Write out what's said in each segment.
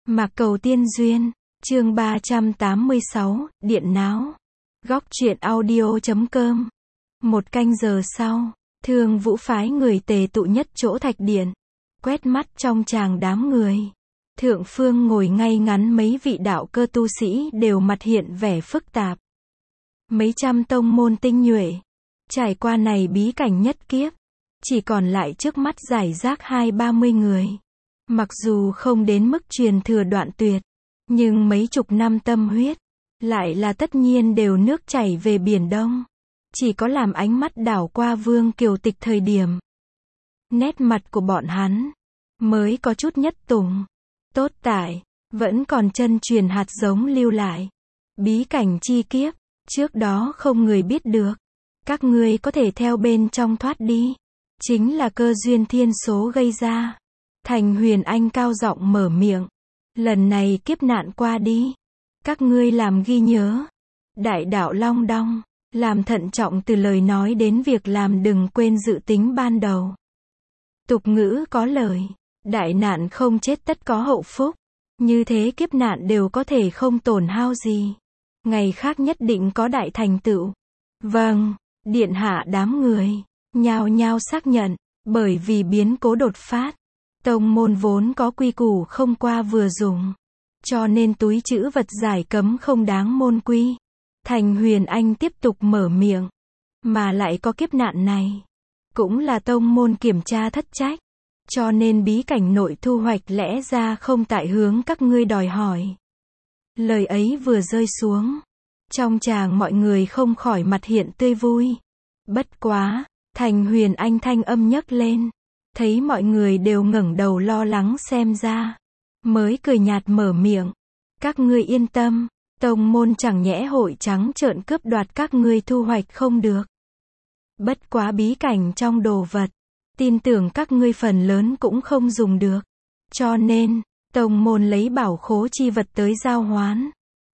Mạc Cầu Tiên Duyên, chương 386, Điện Náo. Góc truyện audio.com. 1 canh giờ sau, Thương Vũ phái người tề tụ nhất chỗ thạch điện, quét mắt trong tràng đám người. Thượng phương ngồi ngay ngắn mấy vị đạo cơ tu sĩ đều mặt hiện vẻ phức tạp. Mấy trăm tông môn tinh nhuệ, trải qua này bí cảnh nhất kiếp, chỉ còn lại trước mắt rải rác 20-30 người. Mặc dù không đến mức truyền thừa đoạn tuyệt, nhưng mấy chục năm tâm huyết, lại là tất nhiên đều nước chảy về Biển Đông. Chỉ có làm ánh mắt đảo qua Vương Kiều Tịch thời điểm, nét mặt của bọn hắn mới có chút nhất tùng. Tốt tại, vẫn còn chân truyền hạt giống lưu lại. Bí cảnh chi kiếp, trước đó không người biết được. Các ngươi có thể theo bên trong thoát đi. Chính là cơ duyên thiên số gây ra. Thành Huyền Anh cao giọng mở miệng. Lần này kiếp nạn qua đi, các ngươi làm ghi nhớ. Đại đạo Long Đong, làm thận trọng từ lời nói đến việc làm, đừng quên dự tính ban đầu. Tục ngữ có lời, đại nạn không chết tất có hậu phúc. Như thế kiếp nạn đều có thể không tổn hao gì. Ngày khác nhất định có đại thành tựu. Vâng, điện hạ. Đám người nhao nhao xác nhận, bởi vì biến cố đột phát, tông môn vốn có quy củ không qua vừa dùng, cho nên túi trữ vật giải cấm không đáng môn quy. Thành Huyền Anh tiếp tục mở miệng, mà lại có kiếp nạn này, cũng là tông môn kiểm tra thất trách, cho nên bí cảnh nội thu hoạch lẽ ra không tại hướng các ngươi đòi hỏi. Lời ấy vừa rơi xuống, trong tràng mọi người không khỏi mặt hiện tươi vui. Bất quá, Thành Huyền Anh thanh âm nhấc lên, thấy mọi người đều ngẩng đầu lo lắng xem ra, mới cười nhạt mở miệng. Các ngươi yên tâm, tông môn chẳng nhẽ hội trắng trợn cướp đoạt các ngươi thu hoạch không được. Bất quá bí cảnh trong đồ vật, tin tưởng các ngươi phần lớn cũng không dùng được. Cho nên, tông môn lấy bảo khố chi vật tới giao hoán.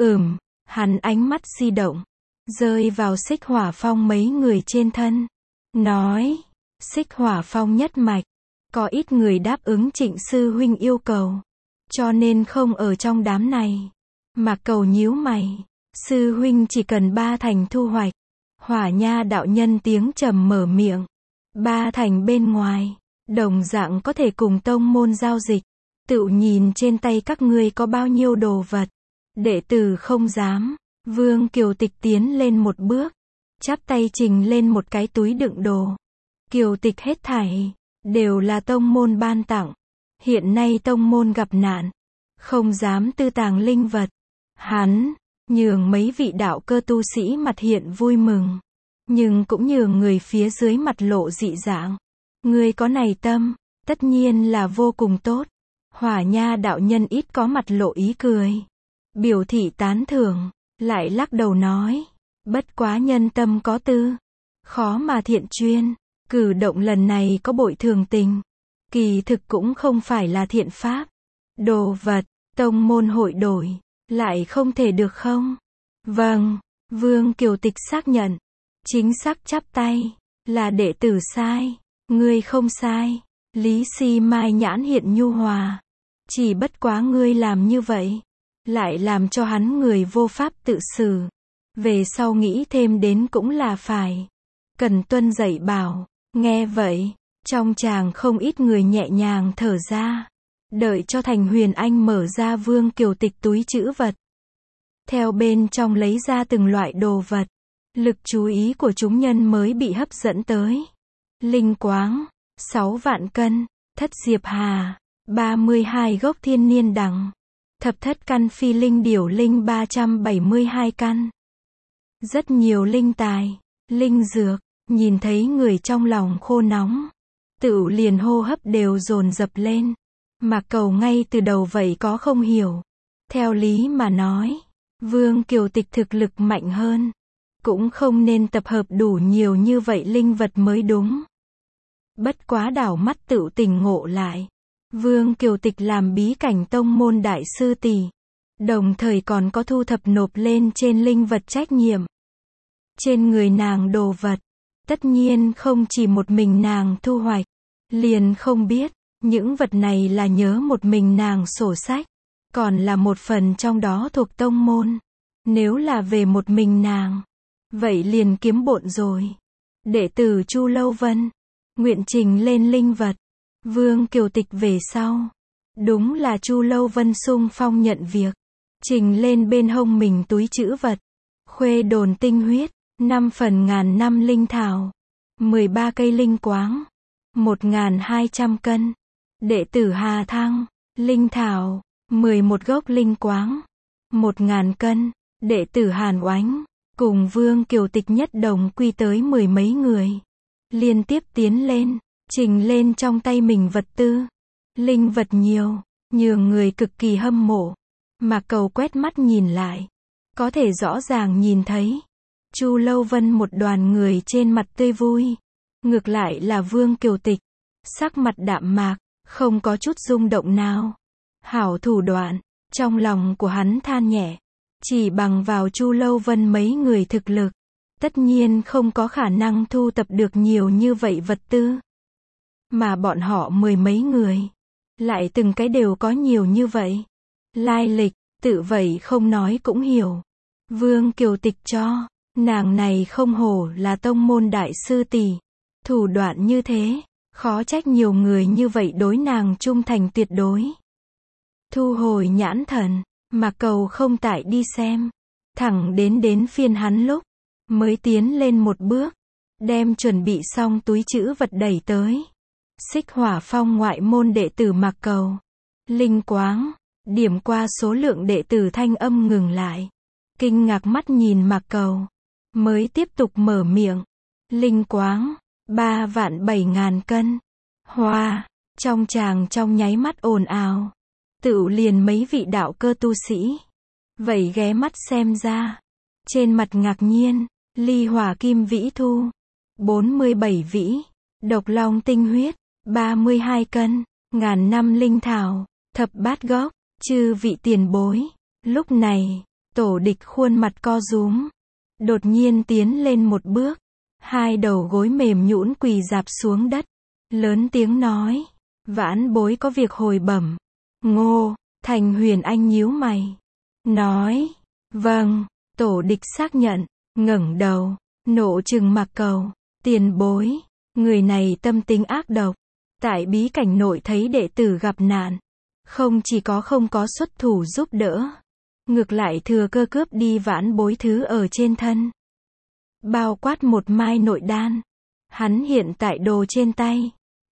Hắn ánh mắt di động, rơi vào Xích Hỏa Phong mấy người trên thân. Nói, Xích Hỏa Phong nhất mạch, có ít người đáp ứng Trịnh sư huynh yêu cầu, cho nên không ở trong đám này. Mạc Cầu nhíu mày, sư huynh chỉ cần 3 thành thu hoạch. Hỏa Nha đạo nhân tiếng trầm mở miệng. 3 thành bên ngoài, đồng dạng có thể cùng tông môn giao dịch. Tự nhìn trên tay các ngươi có bao nhiêu đồ vật. Đệ tử không dám. Vương Kiều Tịch tiến lên một bước, chắp tay trình lên một cái túi đựng đồ. Kiều Tịch hết thảy đều là tông môn ban tặng. Hiện nay tông môn gặp nạn, không dám tư tàng linh vật. Hắn nhường mấy vị đạo cơ tu sĩ mặt hiện vui mừng, nhưng cũng nhường người phía dưới mặt lộ dị dạng. Ngươi có này tâm, tất nhiên là vô cùng tốt. Hỏa Nha đạo nhân ít có mặt lộ ý cười, biểu thị tán thưởng, lại lắc đầu nói, bất quá nhân tâm có tư, khó mà thiện chuyên. Cử động lần này có bội thường tình, kỳ thực cũng không phải là thiện pháp. Đồ vật, tông môn hội đổi, lại không thể được không? Vâng, Vương Kiều Tịch xác nhận, chính xác chắp tay, là đệ tử sai, ngươi không sai. Lý Si Mai nhãn hiện nhu hòa, chỉ bất quá ngươi làm như vậy, lại làm cho hắn người vô pháp tự xử. Về sau nghĩ thêm đến cũng là phải, cần tuân dạy bảo. Nghe vậy, trong tràng không ít người nhẹ nhàng thở ra. Đợi cho Thành Huyền Anh mở ra Vương Kiều Tịch túi trữ vật, theo bên trong lấy ra từng loại đồ vật, lực chú ý của chúng nhân mới bị hấp dẫn tới. Linh quáng, 6 vạn cân, thất diệp hà, 32 gốc thiên niên đằng, thập thất căn phi linh điểu linh 372 căn. Rất nhiều linh tài, linh dược. Nhìn thấy người trong lòng khô nóng, tựu liền hô hấp đều dồn dập lên. Mạc Cầu ngay từ đầu vậy có không hiểu. Theo lý mà nói, Vương Kiều Tịch thực lực mạnh hơn, cũng không nên tập hợp đủ nhiều như vậy linh vật mới đúng. Bất quá đảo mắt tựu tỉnh ngộ lại. Vương Kiều Tịch làm bí cảnh tông môn đại sư tỷ, đồng thời còn có thu thập nộp lên trên linh vật trách nhiệm. Trên người nàng đồ vật, tất nhiên không chỉ một mình nàng thu hoạch, liền không biết, những vật này là nhớ một mình nàng sổ sách, còn là một phần trong đó thuộc tông môn. Nếu là về một mình nàng, vậy liền kiếm bộn rồi. Đệ tử Chu Lâu Vân, nguyện trình lên linh vật. Vương Kiều Tịch về sau, đúng là Chu Lâu Vân xung phong nhận việc, trình lên bên hông mình túi trữ vật, khuê đồn tinh huyết, 5 phần ngàn năm linh thảo, 13 cây linh quáng, 1.200 cân. Đệ tử Hà Thăng, linh thảo, 11 gốc linh quáng, 1.000 cân. Đệ tử Hàn Oánh, cùng Vương Kiều Tịch nhất đồng quy tới 10 mấy người. Liên tiếp tiến lên, trình lên trong tay mình vật tư. Linh vật nhiều, nhường người cực kỳ hâm mộ. Mạc Cầu quét mắt nhìn lại, có thể rõ ràng nhìn thấy Chu Lâu Vân một đoàn người trên mặt tươi vui. Ngược lại là Vương Kiều Tịch, sắc mặt đạm mạc, không có chút rung động nào. Hảo thủ đoạn, trong lòng của hắn than nhẹ. Chỉ bằng vào Chu Lâu Vân mấy người thực lực, tất nhiên không có khả năng thu tập được nhiều như vậy vật tư. Mà bọn họ 10 mấy người, lại từng cái đều có nhiều như vậy. Lai lịch, tự vậy không nói cũng hiểu. Vương Kiều Tịch cho, nàng này không hổ là tông môn đại sư tỷ. Thủ đoạn như thế, khó trách nhiều người như vậy đối nàng trung thành tuyệt đối. Thu hồi nhãn thần, Mạc Cầu không tại đi xem, thẳng đến phiên hắn lúc, mới tiến lên một bước, đem chuẩn bị xong túi trữ vật đẩy tới. Xích Hỏa Phong ngoại môn đệ tử Mạc Cầu, linh quáng, điểm qua số lượng đệ tử thanh âm ngừng lại, kinh ngạc mắt nhìn Mạc Cầu, mới tiếp tục mở miệng. Linh quáng, 3.700.000 cân. Hoa, trong tràng trong nháy mắt ồn ào. Tựu liền mấy vị đạo cơ tu sĩ, vậy ghé mắt xem ra. Trên mặt ngạc nhiên, ly hỏa kim vĩ thu, 47 vĩ, độc long tinh huyết, 32 cân, ngàn năm linh thảo, thập bát gốc, chư vị tiền bối. Lúc này, Tổ Địch khuôn mặt co rúm, đột nhiên tiến lên một bước, hai đầu gối mềm nhũn quỳ rạp xuống đất, lớn tiếng nói, vãn bối có việc hồi bẩm. Ngô, Thành Huyền Anh nhíu mày, nói, vâng. Tổ Địch xác nhận, ngẩng đầu, nộ trừng Mạc Cầu, tiền bối, người này tâm tính ác độc, tại bí cảnh nội thấy đệ tử gặp nạn, không chỉ có không có xuất thủ giúp đỡ, ngược lại thừa cơ cướp đi vãn bối thứ ở trên thân, bao quát một mai nội đan. Hắn hiện tại đồ trên tay,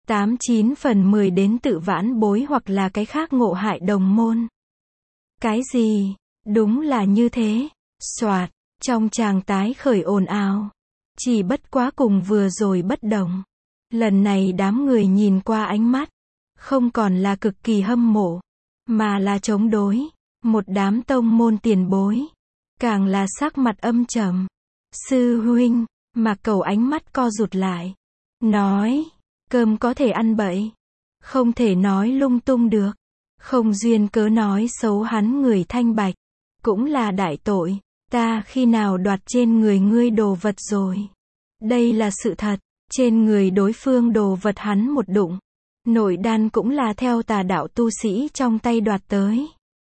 89 phần 10 đến tự vãn bối hoặc là cái khác ngộ hại đồng môn. Cái gì? Đúng là như thế. Soạt, trong tràng tái khởi ồn ào. Chỉ bất quá cùng vừa rồi bất đồng. Lần này đám người nhìn qua ánh mắt, không còn là cực kỳ hâm mộ, mà là chống đối. Một đám tông môn tiền bối, càng là sắc mặt âm trầm. Sư huynh, Mạc Cầu ánh mắt co rụt lại, nói, cơm có thể ăn bậy, không thể nói lung tung được, không duyên cớ nói xấu hắn người thanh bạch, cũng là đại tội. Ta khi nào đoạt trên người ngươi đồ vật rồi? Đây là sự thật, trên người đối phương đồ vật hắn một đụng, nội đan cũng là theo tà đạo tu sĩ trong tay đoạt tới.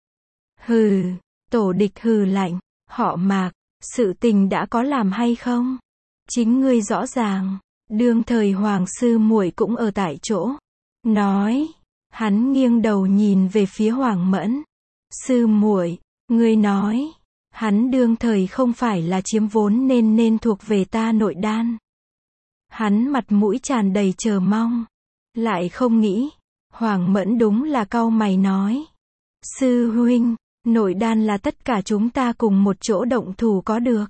Hừ, Tổ Địch hừ lạnh, họ Mạc, sự tình đã có làm hay không? Chính ngươi rõ ràng. Đương thời Hoàng sư muội cũng ở tại chỗ, nói, hắn nghiêng đầu nhìn về phía Hoàng Mẫn. Sư muội, ngươi nói, hắn đương thời không phải là chiếm vốn nên thuộc về ta nội đan. Hắn mặt mũi tràn đầy chờ mong, lại không nghĩ. Hoàng Mẫn đúng là cau mày nói, sư huynh, nội đan là tất cả chúng ta cùng một chỗ động thủ có được,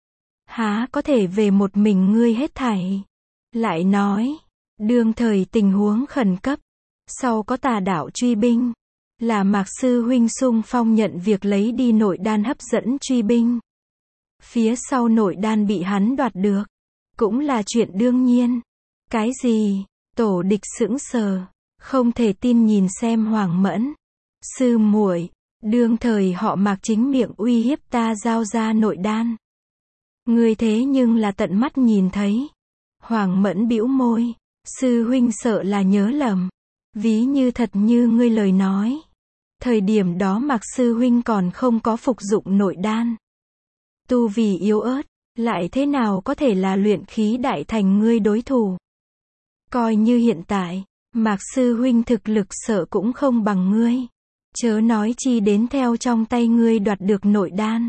há có thể về một mình ngươi hết thảy. Lại nói, đương thời tình huống khẩn cấp, sau có tà đạo truy binh, là Mạc sư huynh xung phong nhận việc lấy đi nội đan hấp dẫn truy binh. Phía sau nội đan bị hắn đoạt được, cũng là chuyện đương nhiên. Cái gì? Tổ Địch sững sờ, không thể tin nhìn xem Hoàng Mẫn. Sư muội, đương thời họ Mạc chính miệng uy hiếp ta giao ra nội đan. Ngươi thế nhưng là tận mắt nhìn thấy. Hoàng Mẫn bĩu môi, sư huynh sợ là nhớ lầm, ví như thật như ngươi lời nói, Thời điểm đó Mạc sư huynh còn không có phục dụng nội đan. Tu vì yếu ớt, lại thế nào có thể là luyện khí đại thành ngươi đối thủ. Coi như hiện tại, Mạc sư huynh thực lực sợ cũng không bằng ngươi. Chớ nói chi đến theo trong tay ngươi đoạt được nội đan.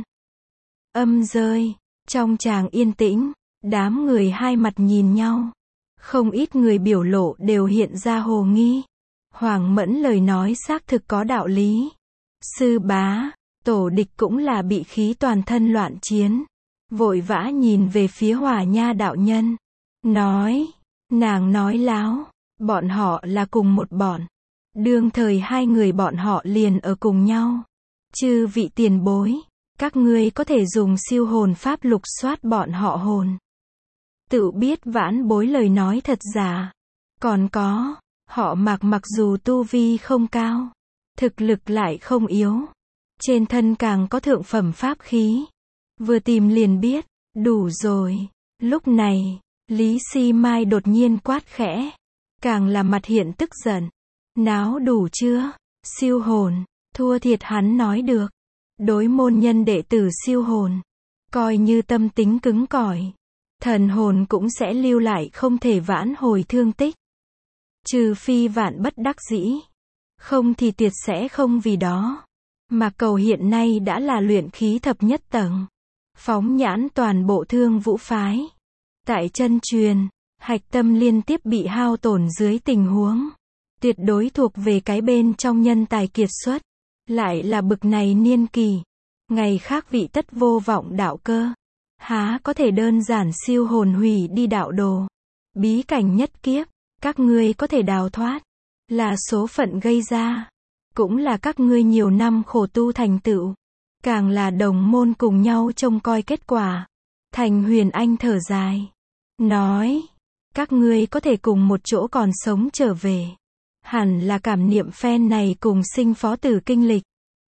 Âm rơi, trong tràng yên tĩnh, đám người hai mặt nhìn nhau. Không ít người biểu lộ đều hiện ra hồ nghi. Hoàng Mẫn lời nói xác thực có đạo lý. Sư bá, tổ địch cũng là bị khí toàn thân loạn chiến. Vội vã nhìn về phía Hỏa Nha đạo nhân. Nói, nàng nói láo, bọn họ là cùng một bọn. Đương thời hai người bọn họ liền ở cùng nhau. Chư vị tiền bối, các ngươi có thể dùng siêu hồn pháp lục soát bọn họ hồn. Tự biết vãn bối lời nói thật giả. Còn có, họ mặc dù tu vi không cao, thực lực lại không yếu. Trên thân càng có thượng phẩm pháp khí. Vừa tìm liền biết, đủ rồi. Lúc này, Lý Si Mai đột nhiên quát khẽ. Càng là mặt hiện tức giận. Náo đủ chưa? Siêu hồn, thua thiệt hắn nói được. Đối môn nhân đệ tử siêu hồn, coi như tâm tính cứng cỏi. Thần hồn cũng sẽ lưu lại không thể vãn hồi thương tích. Trừ phi vạn bất đắc dĩ. Không thì tuyệt sẽ không vì đó. Mà cầu hiện nay đã là luyện khí thập nhất tầng. Phóng nhãn toàn bộ Thương Vũ phái. Tại chân truyền, hạch tâm liên tiếp bị hao tổn dưới tình huống. Tuyệt đối thuộc về cái bên trong nhân tài kiệt xuất. Lại là bực này niên kỳ. Ngày khác vị tất vô vọng đạo cơ. Há có thể đơn giản siêu hồn hủy đi đạo đồ. Bí cảnh nhất kiếp, các ngươi có thể đào thoát. Là số phận gây ra. Cũng là các ngươi nhiều năm khổ tu thành tựu. Càng là đồng môn cùng nhau trông coi kết quả. Thành Huyền Anh thở dài. Nói, các ngươi có thể cùng một chỗ còn sống trở về. Hẳn là cảm niệm phen này cùng sinh phó tử kinh lịch.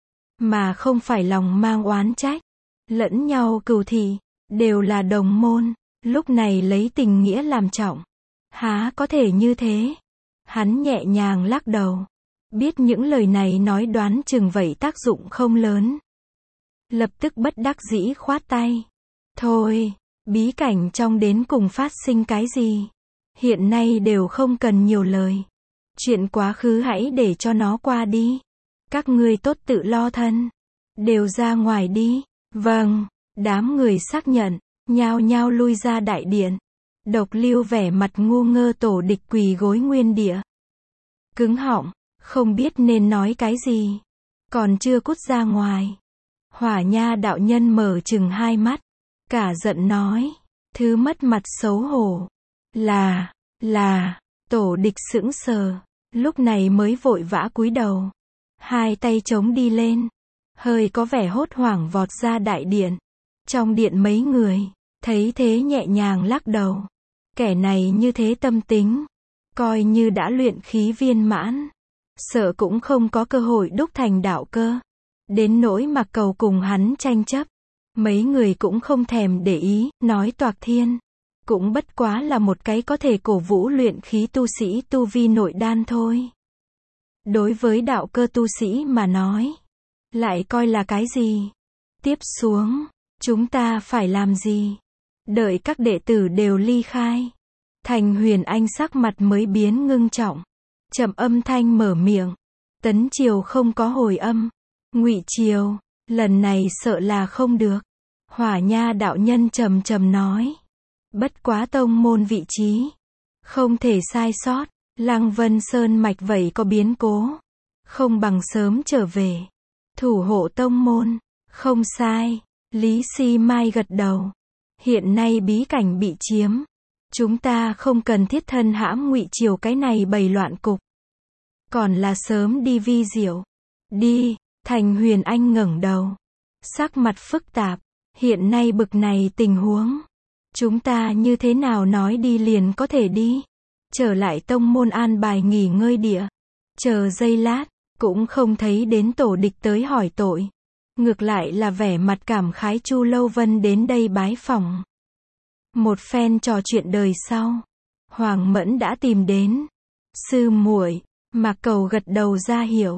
Mà không phải lòng mang oán trách. Lẫn nhau cừu thị, đều là đồng môn. Lúc này lấy tình nghĩa làm trọng. Há có thể như thế? Hắn nhẹ nhàng lắc đầu. Biết những lời này nói đoán chừng vậy tác dụng không lớn. Lập tức bất đắc dĩ khoát tay. Thôi, bí cảnh trong đến cùng phát sinh cái gì? Hiện nay đều không cần nhiều lời. Chuyện quá khứ hãy để cho nó qua đi. Các ngươi tốt tự lo thân. Đều ra ngoài đi. Vâng, đám người xác nhận, nhao nhao lui ra đại điện. Độc Lưu vẻ mặt ngu ngơ tổ địch quỳ gối nguyên địa. Cứng họng, không biết nên nói cái gì. Còn chưa cút ra ngoài. Hỏa Nha đạo nhân mở chừng hai mắt. Cả giận nói. Thứ mất mặt xấu hổ. Là, tổ địch sững sờ. Lúc này mới vội vã cúi đầu. Hai tay chống đi lên. Hơi có vẻ hốt hoảng vọt ra đại điện. Trong điện mấy người, thấy thế nhẹ nhàng lắc đầu. Kẻ này như thế tâm tính. Coi như đã luyện khí viên mãn. Sợ cũng không có cơ hội đúc thành đạo cơ. Đến nỗi Mặc Cầu cùng hắn tranh chấp. Mấy người cũng không thèm để ý, nói toạc thiên. Cũng bất quá là một cái có thể cổ vũ luyện khí tu sĩ tu vi nội đan thôi. Đối với đạo cơ tu sĩ mà nói. Lại coi là cái gì? Tiếp xuống, chúng ta phải làm gì? Đợi các đệ tử đều ly khai. Thành Huyền Anh sắc mặt mới biến ngưng trọng. Trầm âm thanh mở miệng. Tấn Triều không có hồi âm. Ngụy Triều, lần này sợ là không được. Hỏa Nha đạo nhân trầm trầm nói. Bất quá tông môn vị trí. Không thể sai sót. Lăng Vân Sơn mạch vậy có biến cố. Không bằng sớm trở về. Thủ hộ tông môn. Không sai. Lý Si Mai gật đầu. Hiện nay bí cảnh bị chiếm. Chúng ta không cần thiết thân hãm Ngụy Triều cái này bày loạn cục. Còn là sớm đi vi diệu. Đi. Thành Huyền Anh ngẩng đầu. Sắc mặt phức tạp. Hiện nay bực này tình huống. Chúng ta như thế nào nói đi liền có thể đi. Trở lại tông môn an bài nghỉ ngơi địa. Chờ giây lát. Cũng không thấy đến tổ địch tới hỏi tội. Ngược lại là vẻ mặt cảm khái Chu Lâu Vân đến đây bái phỏng. Một phen trò chuyện đời sau. Hoàng Mẫn đã tìm đến. Sư muội, Mạc Cầu gật đầu ra hiểu.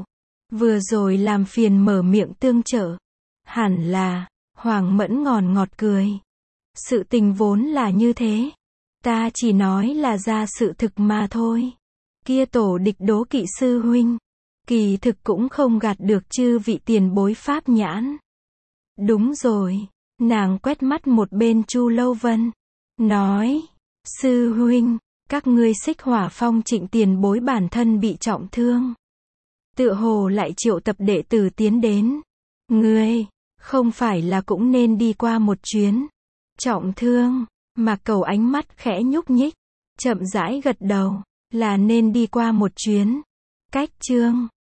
Vừa rồi làm phiền mở miệng tương trợ. Hẳn là, Hoàng Mẫn ngọt cười. Sự tình vốn là như thế. Ta chỉ nói là ra sự thực mà thôi. Kia tổ địch Đố Kỵ sư huynh. Kỳ thực cũng không gạt được chư vị tiền bối pháp nhãn. Đúng rồi. Nàng quét mắt một bên Chu Lâu Vân. Nói. Sư huynh, các ngươi Xích Hỏa Phong Trịnh tiền bối bản thân bị trọng thương. Tựa hồ lại triệu tập đệ tử tiến đến. Ngươi, không phải là cũng nên đi qua một chuyến. Trọng thương, Mạc Cầu ánh mắt khẽ nhúc nhích. Chậm rãi gật đầu, là nên đi qua một chuyến. Cách chương